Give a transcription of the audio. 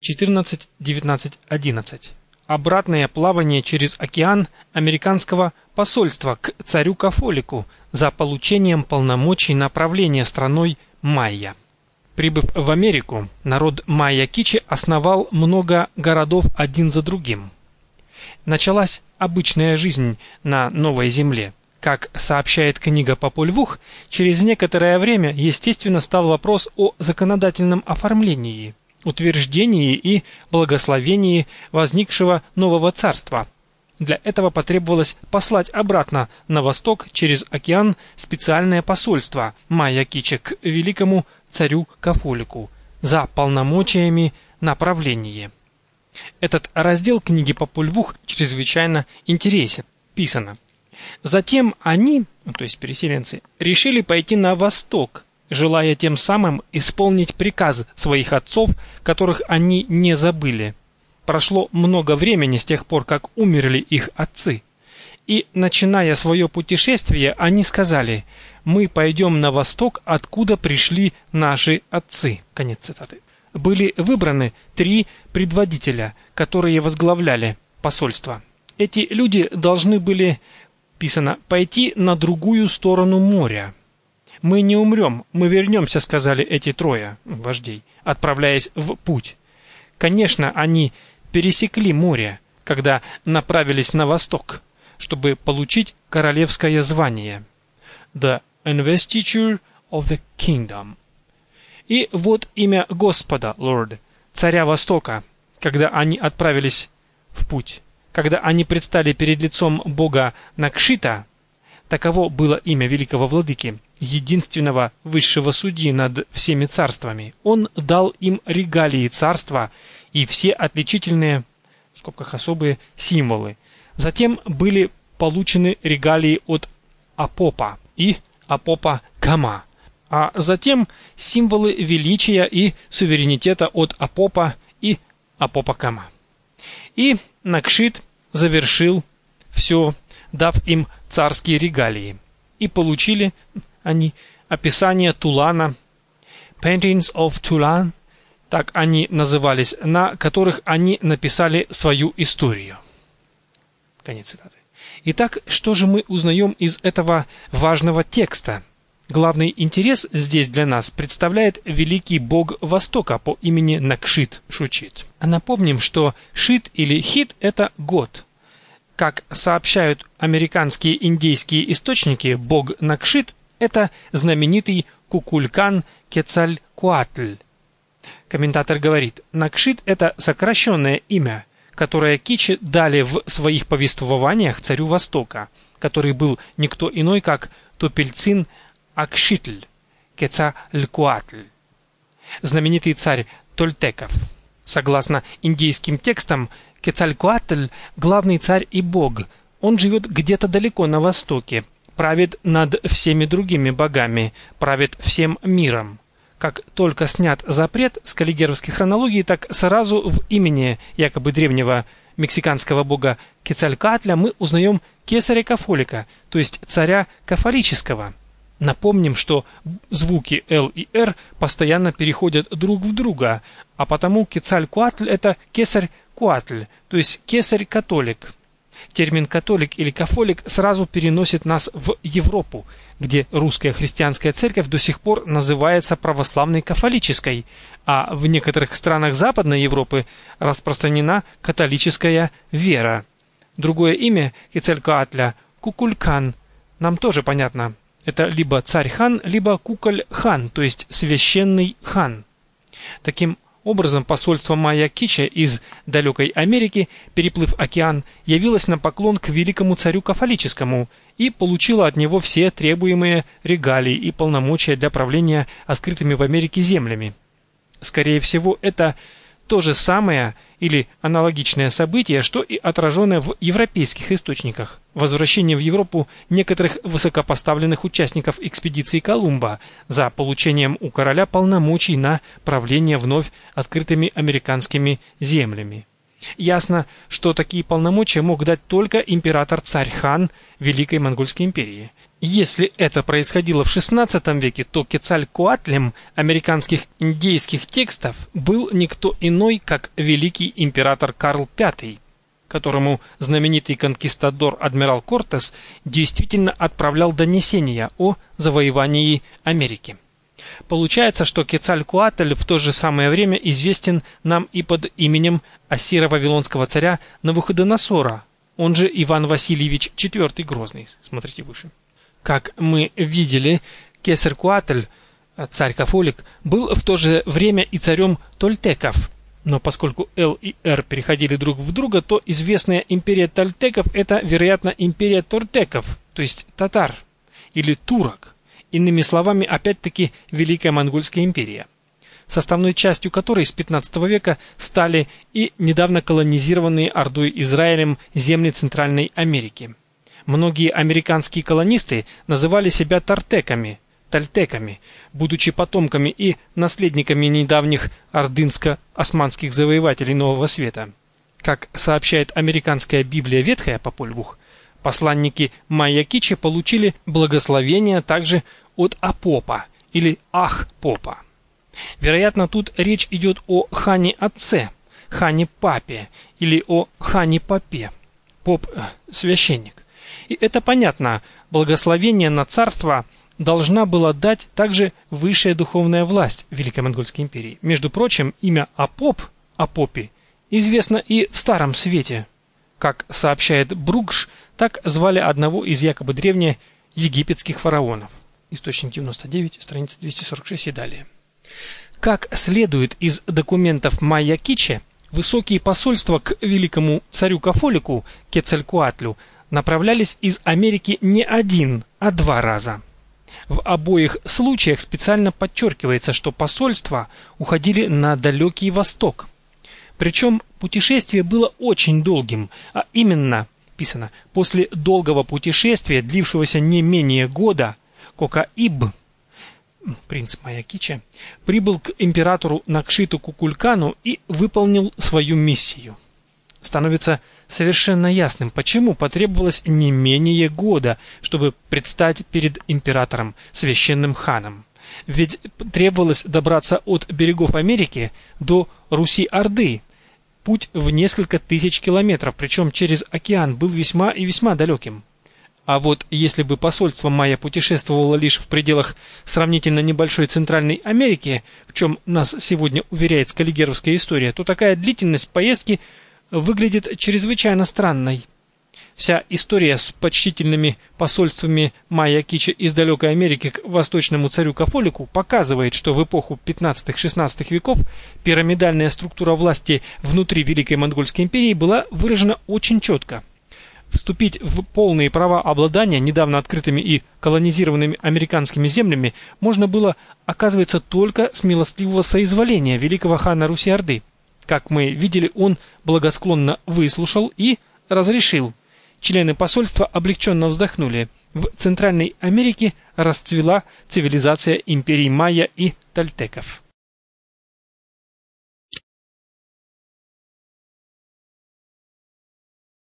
14, 19, 11. Обратное плавание через океан американского посольства к царю Кафолику за получением полномочий направления страной майя. Прибыв в Америку, народ майя-кичи основал много городов один за другим. Началась обычная жизнь на новой земле. Как сообщает книга Популь Vuh, через некоторое время, естественно, стал вопрос о законодательном оформлении, утверждении и благословении возникшего нового царства. Для этого потребовалось послать обратно на восток через океан специальное посольство майя-кичи к великому царю Кафолику за полномочиями направления. Этот раздел книги Популь Vuh чрезвычайно интересен. Писано: затем они, то есть переселенцы, решили пойти на восток, желая тем самым исполнить приказ своих отцов, которых они не забыли. Прошло много времени с тех пор, как умерли их отцы. И, начиная свое путешествие, они сказали: «Мы пойдем на восток, откуда пришли наши отцы». Конец цитаты. Были выбраны 3 предводителя, которые возглавляли посольство. Эти люди должны были, писано, пойти на другую сторону моря. «Мы не умрем, мы вернемся», — сказали эти 3 вождей, отправляясь в путь. Конечно, они пересекли море, когда направились на восток, чтобы получить королевское звание «The Investiture of the Kingdom». И вот имя Господа, Lord, царя Востока, когда они отправились в путь, когда они предстали перед лицом Бога Накшита. Таково было имя великого владыки, единственного высшего судьи над всеми царствами. Он дал им регалии царства и все отличительные, в скобках особые, символы. Затем были получены регалии от Апопа и Апопа Кама, а затем символы величия и суверенитета от Апопа и Апопа Кама. И Накшит завершил все, дав им царские регалии. И получили они описание Тулана, Paintings of Tulan, так они назывались, на которых они написали свою историю. Конец цитаты. Итак, что же мы узнаем из этого важного текста? Главный интерес здесь для нас представляет великий бог Востока по имени Накшит Шучит. Напомним, что Шит или Хит – это год. Как сообщают американские индейские источники, бог Накшит – это знаменитый Кукулькан Кецалькоатль. Комментатор говорит: Накшит – это сокращенное имя, которое кичи дали в своих повествованиях царю Востока, который был никто иной, как Топельцин Акшитль Кецалькоатль, знаменитый царь Тольтеков. Согласно индейским текстам, Кецалькоатль – главный царь и бог. Он живет где-то далеко на востоке, правит над всеми другими богами, правит всем миром. Как только снят запрет с каллигеровской хронологии, так сразу в имени якобы древнего мексиканского бога Кецалькоатля мы узнаем кесаря Кафолика, то есть царя Кафолического. Напомним, что звуки «л» и «р» постоянно переходят друг в друга, а потому Кецалькоатль – это кесарь-коатль, то есть кесарь-католик. Термин «католик» или «кафолик» сразу переносит нас в Европу, где русская христианская церковь до сих пор называется православной кафолической, а в некоторых странах Западной Европы распространена католическая вера. Другое имя Кецалькоатля – Кукулькан. Нам тоже понятно. Это либо царь-хан, либо куколь-хан, то есть священный хан. Таким образом, посольство майя-кичи из далекой Америки, переплыв океан, явилось на поклон к великому царю Кафолическому и получило от него все требуемые регалии и полномочия для правления открытыми в Америке землями. Скорее всего, это то же самое или аналогичное событие, что и отраженное в европейских источниках. Возвращение в Европу некоторых высокопоставленных участников экспедиции Колумба за получением у короля полномочий на правление вновь открытыми американскими землями. Ясно, что такие полномочия мог дать только император-царь-хан Великой Монгольской империи. Если это происходило в XVI веке, то Кецалькоатлем американских индейских текстов был никто иной, как великий император Карл V, которому знаменитый конкистадор адмирал Кортес действительно отправлял донесения о завоевании Америки. Получается, что Кецалькоатль в то же самое время известен нам и под именем ассиро-вавилонского царя Навуходоносора, он же Иван Васильевич IV Грозный. Смотрите выше. Как мы видели, Кесаркуатль, царь Кафолик, был в то же время и царем Тольтеков. Но поскольку Л и Р переходили друг в друга, то известная империя Тольтеков – это, вероятно, империя Тортеков, то есть татар или турок. Иными словами, опять-таки, Великая Монгольская империя, составной частью которой с 15 века стали и недавно колонизированные Ордой Израилем земли Центральной Америки. Многие американские колонисты называли себя тольтеками, будучи потомками и наследниками недавних ордынско-османских завоевателей Нового Света. Как сообщает американская Библия Ветхая Пополь Vuh, посланники Майя Кичи получили благословение также от Апопа или Ах-Попа. Вероятно, тут речь идет о хане-отце, хане-папе или о хане-попе, поп – священник. И это понятно, благословение на царство должна была дать также высшая духовная власть Великой Монгольской империи. Между прочим, имя Апопи, известно и в Старом Свете. Как сообщает Бругш, так звали одного из якобы древних египетских фараонов. Источник 99, страница 246 и далее. Как следует из документов Майя Кичи, высокие посольства к великому царю Кафолику, Кецалькоатлю, направлялись из Америки не один, а 2 раза. В обоих случаях специально подчеркивается, что посольства уходили на далекий восток. Причем путешествие было очень долгим, а именно, писано, после долгого путешествия, длившегося не менее года, Кокаиб, принц Майя Кичи, прибыл к императору Накшиту Кукулькану и выполнил свою миссию. Становится совершенно ясным, почему потребовалось не менее года, чтобы предстать перед императором, священным ханом. Ведь требовалось добраться от берегов Америки до Руси-Орды. Путь в несколько тысяч километров, причем через океан, был весьма и весьма далеким. А вот если бы посольство Майя путешествовало лишь в пределах сравнительно небольшой Центральной Америки, в чем нас сегодня уверяет скаллигеровская история, то такая длительность поездки выглядит чрезвычайно странной. Вся история с почтительными посольствами Майя Кичи из далекой Америки к восточному царю Кафолику показывает, что в эпоху 15-16 веков пирамидальная структура власти внутри Великой Монгольской империи была выражена очень четко. Вступить в полные права обладания недавно открытыми и колонизированными американскими землями можно было, оказывается, только с милостливого соизволения великого хана Руси-Орды. Как мы видели, он благосклонно выслушал и разрешил. Члены посольства облегченно вздохнули. В Центральной Америке расцвела цивилизация империй Майя и Тольтеков.